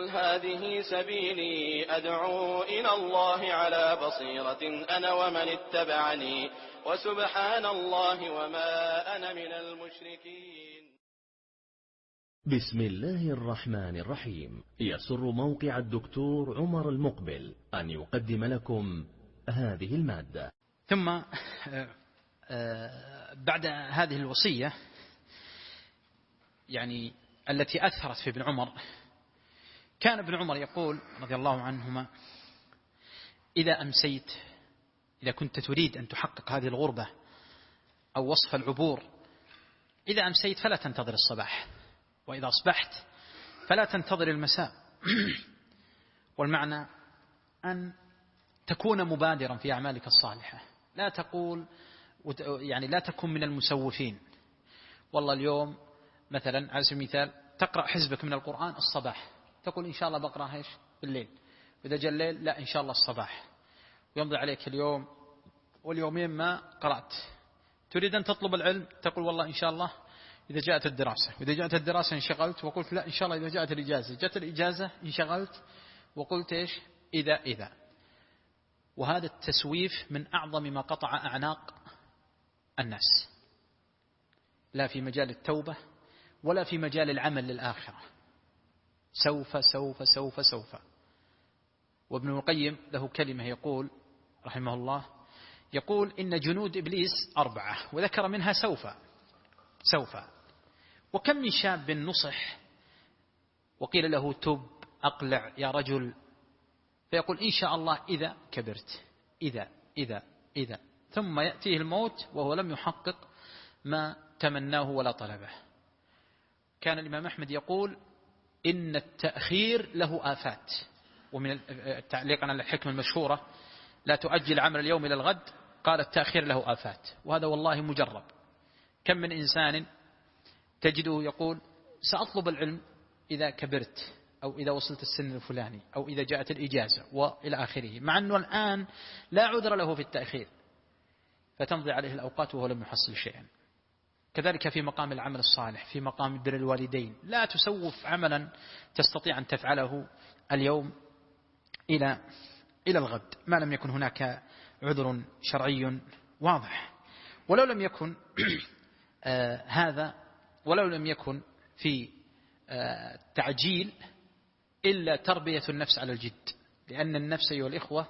قل هذه سبيلي أدعو إلى الله على بصيرة أنا ومن اتبعني وسبحان الله وما أنا من المشركين. بسم الله الرحمن الرحيم. يسر موقع الدكتور عمر المقبل أن يقدم لكم هذه المادة. ثم بعد هذه الوصية يعني التي أثرت في ابن عمر، كان ابن عمر يقول رضي الله عنهما: إذا أمسيت، إذا كنت تريد أن تحقق هذه الغربة أو وصف العبور، إذا أمسيت فلا تنتظر الصباح، وإذا أصبحت فلا تنتظر المساء. والمعنى أن تكون مبادرا في أعمالك الصالحة، لا تقول يعني لا تكن من المسوفين. والله اليوم مثلا على سبيل المثال تقرأ حزبك من القرآن الصباح، تقول إن شاء الله بقرأ إيش بالليل، وإذا جاء الليل لا إن شاء الله الصباح، ويمضي عليك اليوم واليومين ما قرأت. تريد أن تطلب العلم تقول والله إن شاء الله إذا جاءت الدراسة، وإذا جاءت الدراسة انشغلت وقلت لا إن شاء الله إذا جاءت الإجازة، جاءت الإجازة انشغلت وقلت إيش إذا. وهذا التسويف من أعظم ما قطع أعناق الناس، لا في مجال التوبة ولا في مجال العمل للآخرة. سوف سوف سوف سوف. وابن القيم له كلمة يقول رحمه الله، يقول إن جنود إبليس 4، وذكر منها سوف. وكم من شاب نصح وقيل له تب أقلع يا رجل، فيقول إن شاء الله إذا كبرت، إذا ثم يأتيه الموت وهو لم يحقق ما تمناه ولا طلبه. كان الإمام أحمد يقول إن التأخير له آفات. ومن تعليقا على الحكمة المشهورة لا تؤجل عمل اليوم إلى الغد، قال التأخير له آفات، وهذا والله مجرب. كم من إنسان تجده يقول سأطلب العلم إذا كبرت، أو إذا وصلت السن الفلاني، أو إذا جاءت الإجازة وإلى آخره، مع أنه الآن لا عذر له في التأخير، فتمضي عليه الأوقات وهو لم يحصل شيئا. كذلك في مقام العمل الصالح، في مقام بر الوالدين، لا تسوف عملا تستطيع أن تفعله اليوم إلى الغد ما لم يكن هناك عذر شرعي واضح. ولو لم يكن هذا، ولو لم يكن في تعجيل إلا تربية النفس على الجد، لأن النفس أيها الإخوة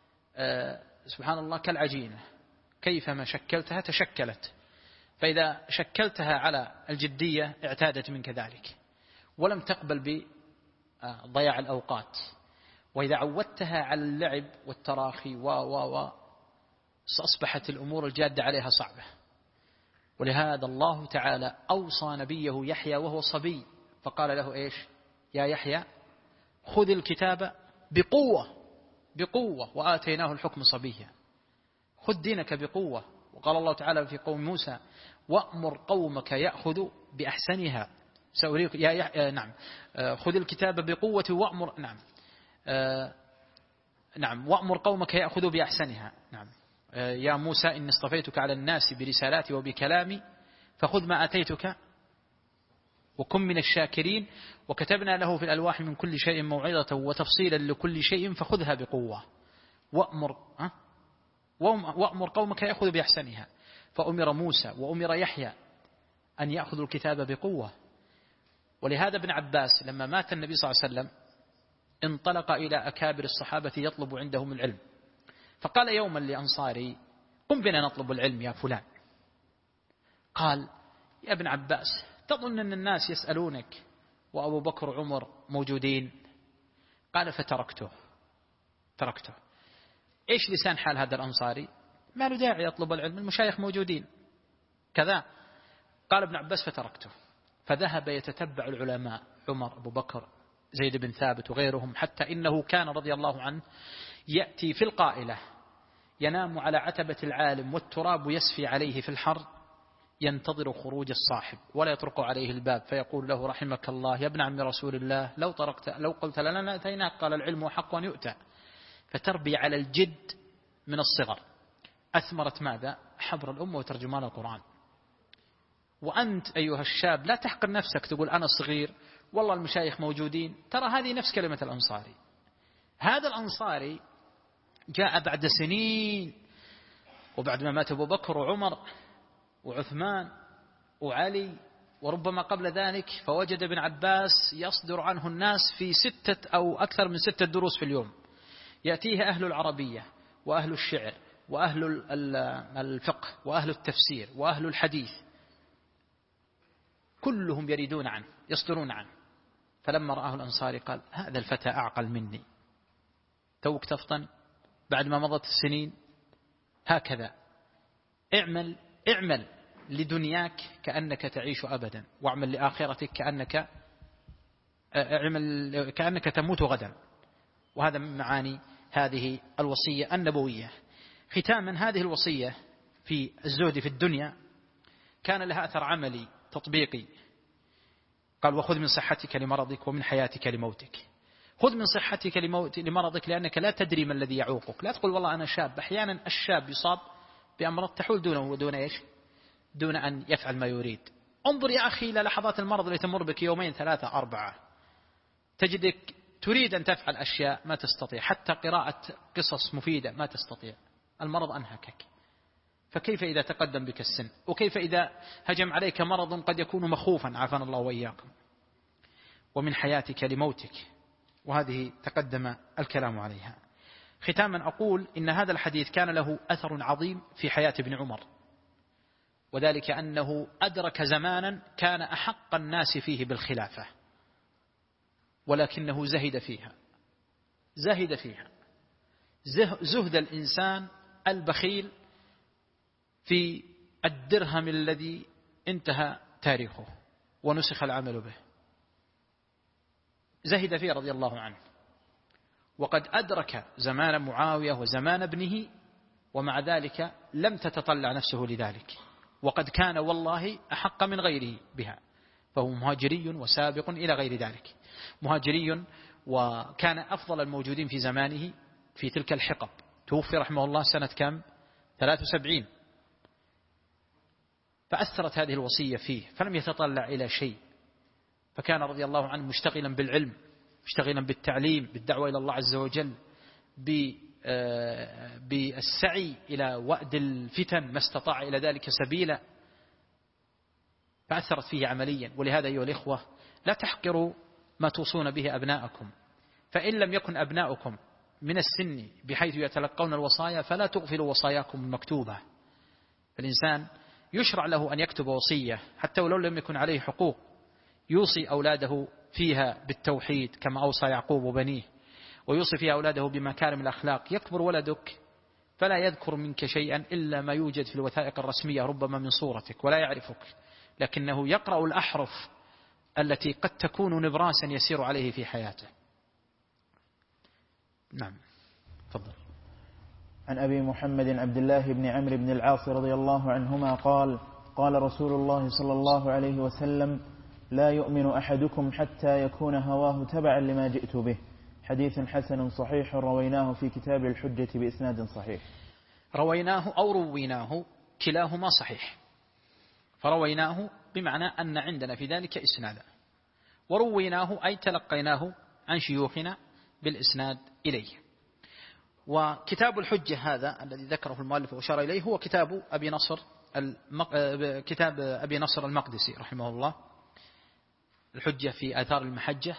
سبحان الله كالعجينة، كيفما شكلتها تشكلت، فإذا شكلتها على الجدية اعتادت منك ذلك ولم تقبل بضياع الأوقات. وإذا عودتها على اللعب والتراخي أصبحت الأمور الجادة عليها صعبة. ولهذا الله تعالى أوصى نبيه يحيى وهو صبي، فقال له إيش يا يحيى خذ الكتاب بقوة وآتيناه الحكم صبيا. خذ دينك بقوة. وقال الله تعالى في قوم موسى وأمر قومك يأخذوا بأحسنها سأريك نعم خذ الكتاب بقوة وأمر نعم وأمر قومك يأخذوا بأحسنها. نعم يا موسى إني اصطفيتك على الناس برسالاتي وبكلامي فخذ ما أتيتك وكن من الشاكرين وكتبنا له في الألواح من كل شيء موعظة وتفصيلا لكل شيء فخذها بقوة وأمر قومك يأخذوا بأحسنها. فأمر موسى وأمر يحيى أن يأخذوا الكتاب بقوة. ولهذا ابن عباس لما مات النبي صلى الله عليه وسلم انطلق إلى أكابر الصحابة يطلب عندهم العلم، فقال يوما لأنصاري قم بنا نطلب العلم يا فلان. قال يا ابن عباس تظن أن الناس يسألونك وأبو بكر وعمر موجودين؟ قال فتركته. إيش لسان حال هذا الأنصاري؟ ما له داعي يطلب العلم، المشايخ موجودين كذا. قال ابن عباس فتركته، فذهب يتتبع العلماء عمر أبو بكر زيد بن ثابت وغيرهم، حتى إنه كان رضي الله عنه يأتي في القائلة ينام على عتبة العالم والتراب يسفي عليه في الحر ينتظر خروج الصاحب ولا يطرق عليه الباب، فيقول له رحمك الله يا ابن عم رسول الله لو قلت لنا أتيناك. قال العلم حق أن يؤتى. فتربي على الجد من الصغر أثمرت ماذا؟ حبر الأمة وترجمان القرآن. وأنت أيها الشاب لا تحقر نفسك تقول أنا صغير والله المشايخ موجودين، ترى هذه نفس كلمة الأنصاري. هذا الأنصاري جاء بعد سنين، وبعد ما مات أبو بكر وعمر وعثمان وعلي وربما قبل ذلك، فوجد ابن عباس يصدر عنه الناس في 6 أو أكثر من 6 دروس في اليوم، يأتيه أهل العربية وأهل الشعر وأهل الفقه وأهل التفسير وأهل الحديث، كلهم يريدون عنه يصدرون عنه. فلما رآه الأنصاري قال هذا الفتى أعقل مني، توك تفطن بعد ما مضت السنين. هكذا اعمل لدنياك كأنك تعيش أبدا، واعمل لآخرتك كأنك تموت غدا. وهذا من معاني هذه الوصية النبوية. ختاما، هذه الوصية في الزهد في الدنيا كان لها أثر عملي تطبيقي. قال وخذ من صحتك لمرضك ومن حياتك لموتك. خذ من صحتك لمرضك لأنك لا تدري ما الذي يعوقك. لا تقول والله أنا شاب، أحيانا الشاب يصاب بأمراض تحول دونه ودون إيش؟ دون أن يفعل ما يريد. انظر يا أخي إلى لحظات المرض اللي تمر بك 2 3 4، تجدك تريد أن تفعل أشياء ما تستطيع، حتى قراءة قصص مفيدة ما تستطيع، المرض أنهكك. فكيف إذا تقدم بك السن؟ وكيف إذا هجم عليك مرض قد يكون مخوفا، عافانا الله وإياكم. ومن حياتك لموتك، وهذه تقدم الكلام عليها. ختاما أقول إن هذا الحديث كان له أثر عظيم في حياة ابن عمر، وذلك أنه أدرك زمانا كان أحق الناس فيه بالخلافة، ولكنه زهد فيها زهد الإنسان البخيل في الدرهم الذي انتهى تاريخه ونسخ العمل به، زهد فيه رضي الله عنه. وقد أدرك زمان معاوية وزمان ابنه، ومع ذلك لم تتطلع نفسه لذلك، وقد كان والله أحق من غيره بها. فهو مهاجري وسابق إلى غير ذلك، مهاجري، وكان أفضل الموجودين في زمانه في تلك الحقب. توفي رحمه الله سنة كم؟ 73. فأثرت هذه الوصية فيه، فلم يتطلع إلى شيء، فكان رضي الله عنه مشتغلا بالعلم، مشتغلا بالتعليم، بالدعوة إلى الله عز وجل، بالسعي إلى وأد الفتن ما استطاع إلى ذلك سبيلا، فأثرت فيه عمليا. ولهذا أيها الإخوة لا تحقروا ما توصون به أبناءكم، فإن لم يكن أبناؤكم من السن بحيث يتلقون الوصايا فلا تغفلوا وصاياكم المكتوبة. الإنسان يشرع له أن يكتب وصية حتى ولو لم يكن عليه حقوق، يوصي أولاده فيها بالتوحيد كما أوصى يعقوب وبنيه، ويوصي فيها أولاده بمكارم الأخلاق. يكبر ولدك فلا يذكر منك شيئا إلا ما يوجد في الوثائق الرسمية، ربما من صورتك، ولا يعرفك، لكنه يقرأ الأحرف التي قد تكون نبراسا يسير عليه في حياته. نعم، تفضل. عن أبي محمد عبد الله بن عمرو بن العاص رضي الله عنهما قال: قال رسول الله صلى الله عليه وسلم: لا يؤمن أحدكم حتى يكون هواه تبعا لما جئت به. حديث حسن صحيح رويناه في كتاب الحجة بإسناد صحيح. رويناه أو رويناه كلاهما صحيح، فرويناه بمعنى أن عندنا في ذلك إسنادا، ورويناه أي تلقيناه عن شيوخنا بالإسناد إليه. وكتاب الحجة هذا الذي ذكره المؤلف وأشار إليه هو كتاب أبي نصر المقدسي رحمه الله، الحجة في آثار المحجة.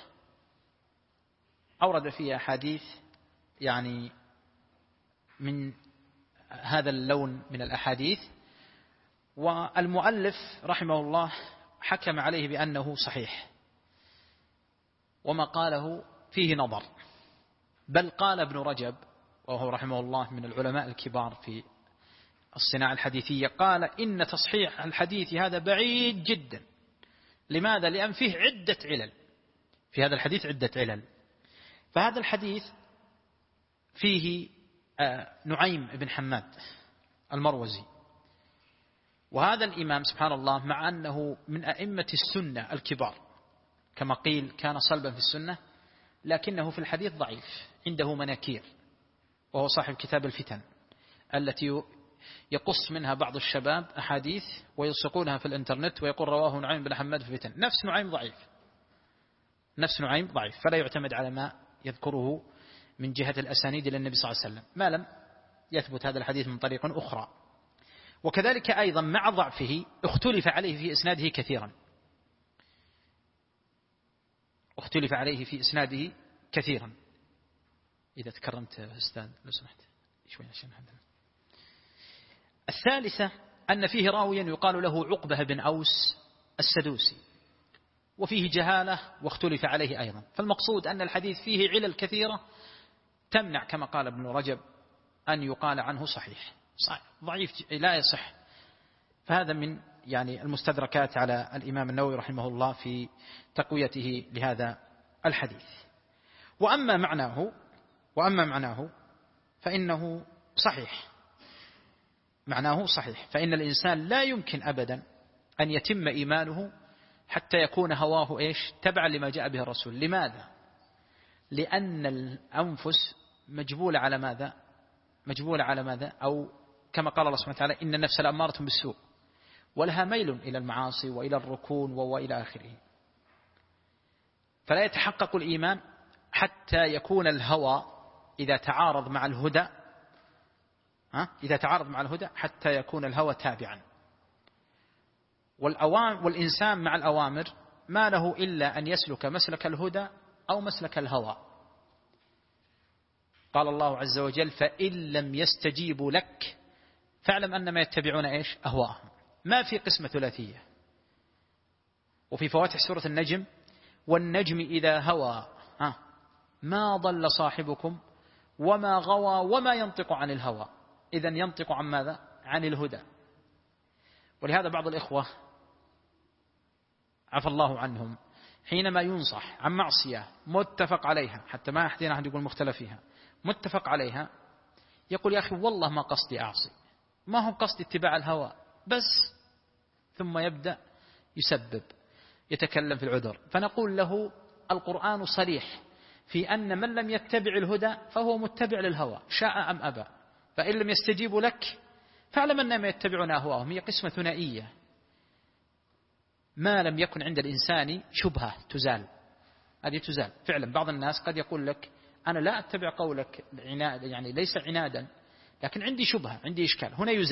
أورد فيها أحاديث يعني من هذا اللون من الأحاديث، والمؤلف رحمه الله حكم عليه بأنه صحيح، وما قاله فيه نظر. بل قال ابن رجب وهو رحمه الله من العلماء الكبار في الصناعة الحديثية، قال إن تصحيح الحديث هذا بعيد جدا. لماذا؟ لأن فيه عدة علل، في هذا الحديث عدة علل. فهذا الحديث فيه نعيم بن حماد المروزي، وهذا الإمام سبحان الله مع أنه من أئمة السنة الكبار كما قيل كان صلبا في السنة، لكنه في الحديث ضعيف، عنده مناكير، وهو صاحب كتاب الفتن التي يقص منها بعض الشباب أحاديث ويلصقونها في الإنترنت ويقول رواه نعيم بن حماد في الفتن، نفس نعيم ضعيف. نفس نعيم ضعيف، فلا يعتمد على ما يذكره من جهة الأسانيد إلى النبي صلى الله عليه وسلم ما لم يثبت هذا الحديث من طريق أخرى. وكذلك أيضا مع ضعفه اختلف عليه في إسناده كثيرا، اختلف عليه في إسناده كثيرا. إذا تكرمت أستاذ لو سمحت شوي عشان هذا. الثالثة أن فيه راويا يقال له عقبة بن أوس السدوسي، وفيه جهالة واختلف عليه أيضا. فالمقصود أن الحديث فيه علل كثيرة تمنع كما قال ابن رجب أن يقال عنه صحيح، ضعيف لا يصح. فهذا من يعني المستدركات على الإمام النووي رحمه الله في تقويته لهذا الحديث. وأما معناه فإنه صحيح، معناه صحيح، فإن الإنسان لا يمكن أبدا أن يتم إيمانه حتى يكون هواه تبعا لما جاء به الرسول. لماذا؟ لأن الأنفس مجبولة على ماذا؟ أو كما قال الله سبحانه وتعالى إن النفس لأمارة بالسوء ولها ميل إلى المعاصي وإلى الركون وإلى آخره. فلا يتحقق الإيمان حتى يكون الهوى إذا تعارض مع الهدى حتى يكون الهوى تابعا. والإنسان مع الأوامر ما له إلا أن يسلك مسلك الهدى أو مسلك الهوى. قال الله عز وجل فإن لم يستجيبوا لك فاعلم أنما يتبعون أهواءهم. ما في قسمة ثلاثية. وفي فواتح سورة النجم والنجم إذا هوى ما ضل صاحبكم وما غوى وما ينطق عن الهوى. إذن ينطق عن ماذا؟ عن الهدى. ولهذا بعض الإخوة عفى الله عنهم حينما ينصح عن معصية متفق عليها، حتى ما أحدنا أحد يقول مختلف فيها، متفق عليها، يقول يا أخي والله ما قصدي أعصي، ما هو قصدي اتباع الهوى بس، ثم يبدأ يسبب يتكلم في العذر. فنقول له القرآن صريح في أن من لم يتبع الهدى فهو متبع للهوى شاء أم أبى. فإن لم يستجيبوا لك فاعلم أنما يتبعون أهواءهم. هي قسمة ثنائية، ما لم يكن عند الإنسان شبهة تزال، هذه تزال فعلا. بعض الناس قد يقول لك أنا لا أتبع قولك يعني ليس عنادا، لكن عندي شبهة، عندي إشكال،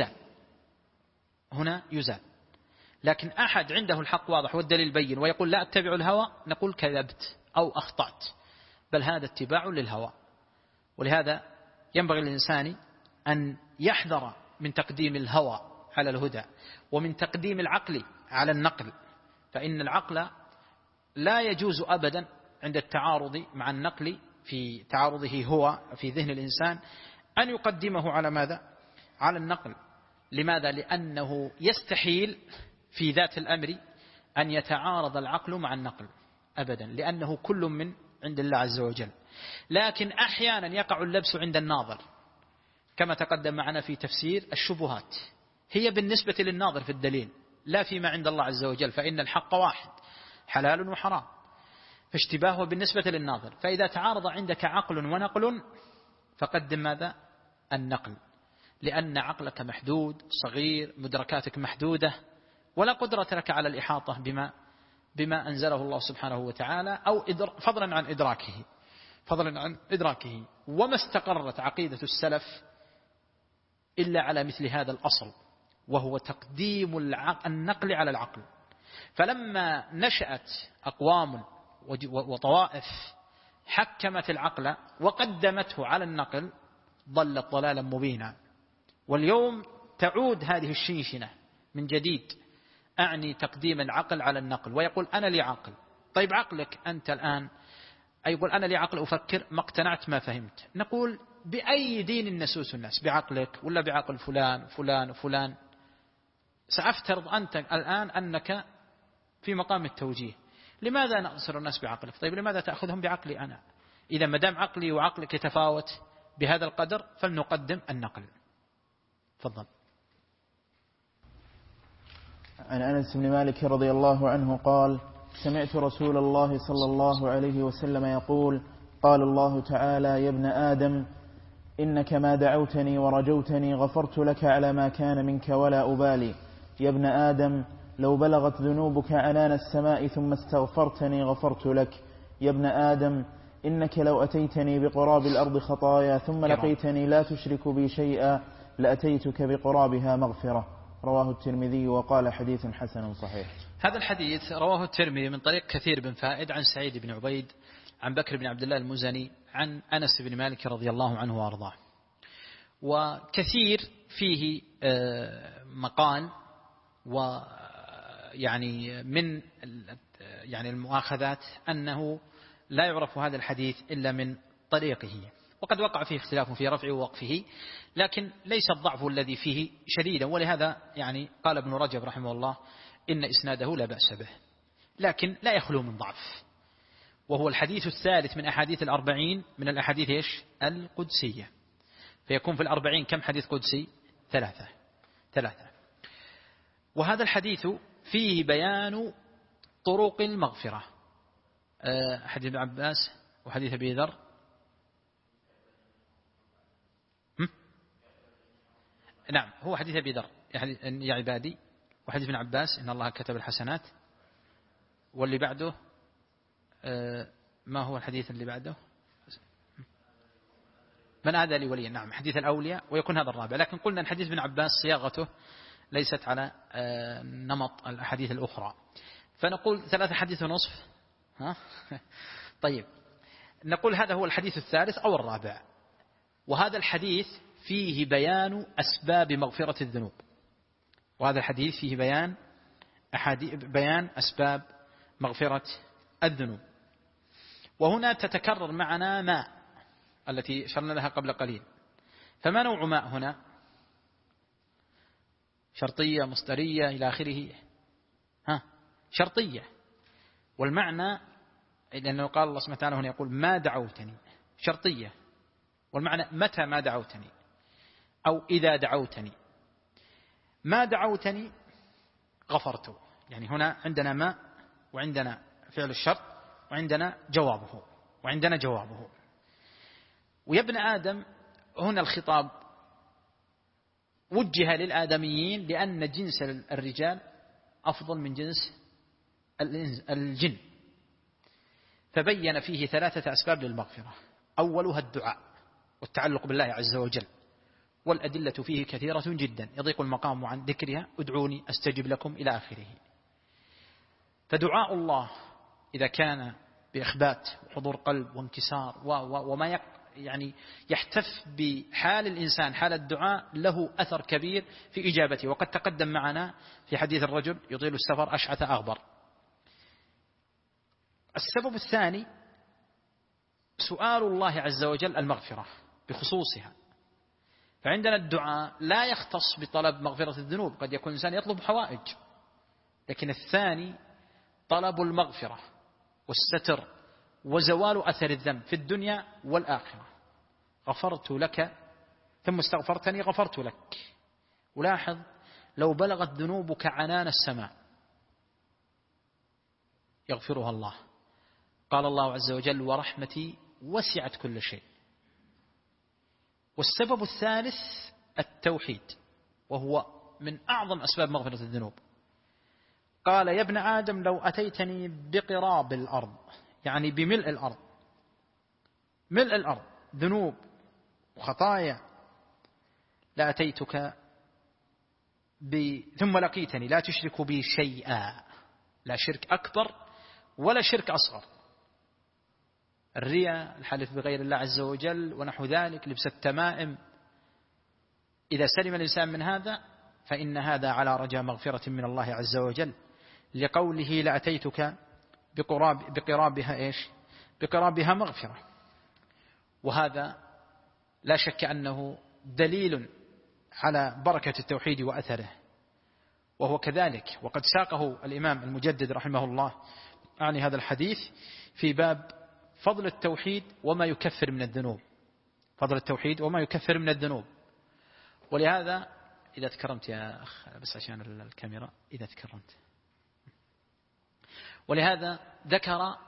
هنا يزال. لكن أحد عنده الحق واضح والدليل بين ويقول لا أتبع الهوى، نقول كذبت أو أخطأت، بل هذا اتباع للهوى. ولهذا ينبغي للإنسان أن يحذر من تقديم الهوى على الهدى ومن تقديم العقل على النقل، فإن العقل لا يجوز أبدا عند التعارض مع النقل في تعارضه هو في ذهن الإنسان أن يقدمه على ماذا؟ على النقل. لماذا؟ لأنه يستحيل في ذات الأمر أن يتعارض العقل مع النقل أبدا، لأنه كل من عند الله عز وجل. لكن أحيانا يقع اللبس عند الناظر كما تقدم معنا في تفسير الشبهات، هي بالنسبة للناظر في الدليل لا فيما عند الله عز وجل، فإن الحق واحد حلال وحرام، فاشتباهه بالنسبة للناظر. فإذا تعارض عندك عقل ونقل فقدم ماذا؟ النقل، لأن عقلك محدود صغير، مدركاتك محدودة، ولا قدرة لك على الإحاطة بما أنزله الله سبحانه وتعالى، أو فضلا عن إدراكه. وما استقرت عقيدة السلف إلا على مثل هذا الأصل، وهو تقديم النقل على العقل. فلما نشأت أقوام وطوائف حكمت العقل وقدمته على النقل ضلت ضلالا مبينا. واليوم تعود هذه الشنشنة من جديد، أعني تقديم العقل على النقل، ويقول أنا لي عقل. طيب عقلك أنت الآن، يقول أنا لي عقل أفكر ما اقتنعت ما فهمت. نقول بأي دين نسوس الناس؟ بعقلك ولا بعقل فلان فلان فلان؟ سأفترض أنت الآن أنك في مقام التوجيه، لماذا نأصر الناس بعقلك؟ طيب لماذا تأخذهم بعقلي أنا؟ إذا مدام عقلي وعقلك يتفاوت بهذا القدر فلنقدم النقل. تفضل. عن أنس بن مالك رضي الله عنه قال: سمعت رسول الله صلى الله عليه وسلم يقول: قال الله تعالى: يا ابن آدم إنك ما دعوتني ورجوتني غفرت لك على ما كان منك ولا أبالي. يا ابن آدم لو بلغت ذنوبك عنان السماء ثم استغفرتني غفرت لك. يا ابن آدم إنك لو أتيتني بقراب الأرض خطايا ثم لقيتني لا تشرك بي شيئا لأتيتك بقرابها مغفرة. رواه الترمذي وقال حديث حسن صحيح. هذا الحديث رواه الترمذي من طريق كثير بن فائد عن سعيد بن عبيد عن بكر بن عبد الله المزني عن أنس بن مالك رضي الله عنه وأرضاه. وكثير فيه مقال ويعني من يعني المؤاخذات أنه لا يعرف هذا الحديث إلا من طريقه، وقد وقع فيه اختلاف في رفعه ووقفه، لكن ليس الضعف الذي فيه شديدا، ولهذا يعني قال ابن رجب رحمه الله إن إسناده لا بأس به، لكن لا يخلو من ضعف. وهو الحديث الثالث من أحاديث 40 من الأحاديث إيش؟ القدسية، فيكون في 40 كم حديث قدسي؟ 3. وهذا الحديث فيه بيان طرق المغفرة، حديث ابن عباس وحديث أبي ذر. نعم، هو حديث أبي ذر يا عبادي، وحديث ابن عباس إن الله كتب الحسنات. واللي بعده ما هو الحديث اللي بعده؟ من آذى لي وليا. نعم، حديث الأولياء، ويكون هذا الرابع. لكن قلنا أن حديث ابن عباس صياغته ليست على نمط الأحاديث الأخرى، فنقول 3 حديث ونصف. طيب، نقول هذا هو الحديث الثالث أو الرابع. وهذا الحديث فيه بيان أسباب مغفرة الذنوب، وهذا الحديث فيه بيان أسباب مغفرة الذنوب. وهنا تتكرر معنا ماء التي أشرنا لها قبل قليل. فما نوع ماء هنا؟ شرطية، مصدرية، إلى آخره. شرطية. والمعنى لأنه قال الله سبحانه وتعالى هنا يقول ما دعوتني، شرطية، والمعنى متى ما دعوتني أو إذا دعوتني. ما دعوتني غفرت، يعني هنا عندنا ما، وعندنا فعل الشرط، وعندنا جوابه. ويا ابن آدم هنا الخطاب وجه للآدميين لأن جنس الرجال أفضل من جنس الجن، فبين فيه 3 أسباب للمغفرة. أولها الدعاء والتعلق بالله عز وجل، والأدلة فيه كثيرة جدا يضيق المقام عن ذكرها، ادعوني أستجب لكم إلى آخره. فدعاء الله إذا كان بإخبات وحضور قلب وانكسار وما يعني يحتف بحال الإنسان حال الدعاء، له أثر كبير في إجابته. وقد تقدم معنا في حديث الرجل يطيل السفر أشعث أغبر. السبب الثاني سؤال الله عز وجل المغفرة بخصوصها. فعندنا الدعاء لا يختص بطلب مغفرة الذنوب، قد يكون الإنسان يطلب حوائج، لكن الثاني طلب المغفرة والستر وزوال أثر الذنب في الدنيا والآخرة. غفرت لك ثم استغفرتني غفرت لك. ولاحظ لو بلغت ذنوبك عنان السماء يغفرها الله. قال الله عز وجل ورحمتي وسعت كل شيء. والسبب الثالث التوحيد، وهو من أعظم أسباب مغفرة الذنوب. قال يا ابن آدم لو أتيتني بقراب الأرض، يعني بملء الأرض، ملء الأرض ذنوب وخطايا، لأتيتك ثم لقيتني لا تشرك بي شيئا، لا شرك أكبر ولا شرك أصغر. الرياء، الحلف بغير الله عز وجل ونحو ذلك، لبس التمائم، إذا سلم الإنسان من هذا فإن هذا على رجاء مغفرة من الله عز وجل، لقوله لأتيتك بقرابها إيش؟ بقرابها مغفرة. وهذا لا شك أنه دليل على بركة التوحيد وأثره، وهو كذلك. وقد ساقه الإمام المجدد رحمه الله عن هذا الحديث في باب فضل التوحيد وما يكفر من الذنوب، فضل التوحيد وما يكفر من الذنوب. ولهذا إذا تكرمت يا أخ، بس عشان الكاميرا، إذا تكرمت، ولهذا ذكر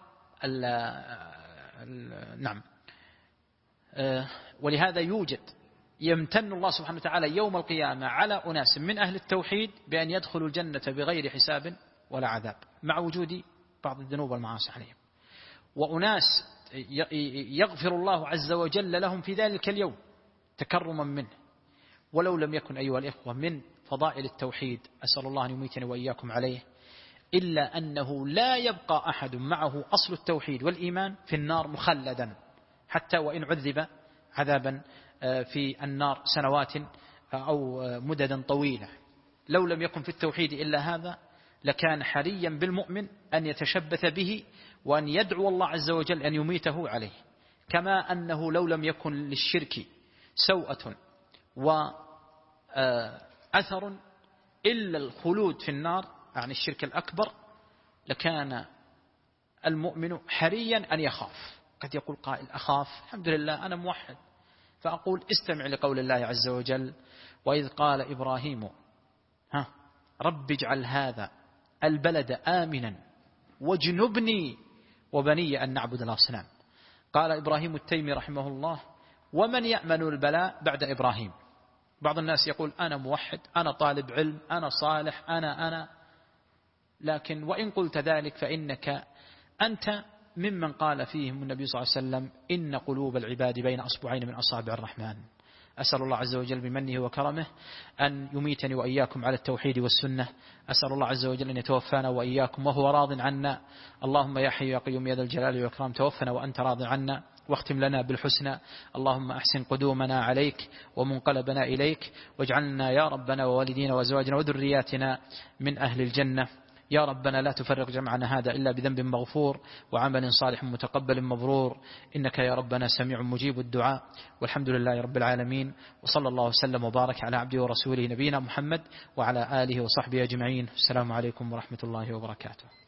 نعم، ولهذا يمتن الله سبحانه وتعالى يوم القيامة على أناس من أهل التوحيد بأن يدخلوا الجنة بغير حساب ولا عذاب، مع وجود بعض الذنوب والمعاصي عليهم. وأناس يغفر الله عز وجل لهم في ذلك اليوم تكرما منه. ولو لم يكن أيها الإخوة من فضائل التوحيد، أسأل الله أن يميتني وإياكم عليه، إلا أنه لا يبقى أحد معه أصل التوحيد والإيمان في النار مخلدا، حتى وإن عذب عذابا في النار سنوات أو مددا طويلة. لو لم يكن في التوحيد إلا هذا لكان حريا بالمؤمن أن يتشبث به وأن يدعو الله عز وجل أن يميته عليه. كما أنه لو لم يكن للشرك سوءة وأثر إلا الخلود في النار عن الشرك الأكبر، لكان المؤمن حريا أن يخاف. قد يقول قائل أخاف، الحمد لله أنا موحد. فأقول استمع لقول الله عز وجل: وإذ قال إبراهيم رب اجعل هذا البلد آمنا واجنبني وبني أن نعبد الأصنام. قال إبراهيم التيمي رحمه الله: ومن يأمن البلاء بعد إبراهيم؟ بعض الناس يقول أنا موحد، أنا طالب علم، أنا صالح، أنا لكن وإن قلت ذلك فإنك أنت ممن قال فيهم النبي صلى الله عليه وسلم: إن قلوب العباد بين أصبعين من أصابع الرحمن. أسأل الله عز وجل بمنه وكرمه أن يميتني وإياكم على التوحيد والسنة. أسأل الله عز وجل أن يتوفانا وإياكم وهو راض عنا. اللهم يا حي يا قيوم يا ذا الجلال والإكرام توفنا وأنت راض عنا، واختم لنا بالحسنى. اللهم أحسن قدومنا عليك ومنقلبنا إليك، واجعلنا يا ربنا ووالدينا وأزواجنا وذرياتنا من أهل الجنة. يا ربنا لا تفرق جمعنا هذا إلا بذنب مغفور وعمل صالح متقبل مبرور، إنك يا ربنا سميع مجيب الدعاء. والحمد لله رب العالمين، وصلى الله وسلم وبارك على عبده ورسوله نبينا محمد وعلى آله وصحبه أجمعين. السلام عليكم ورحمة الله وبركاته.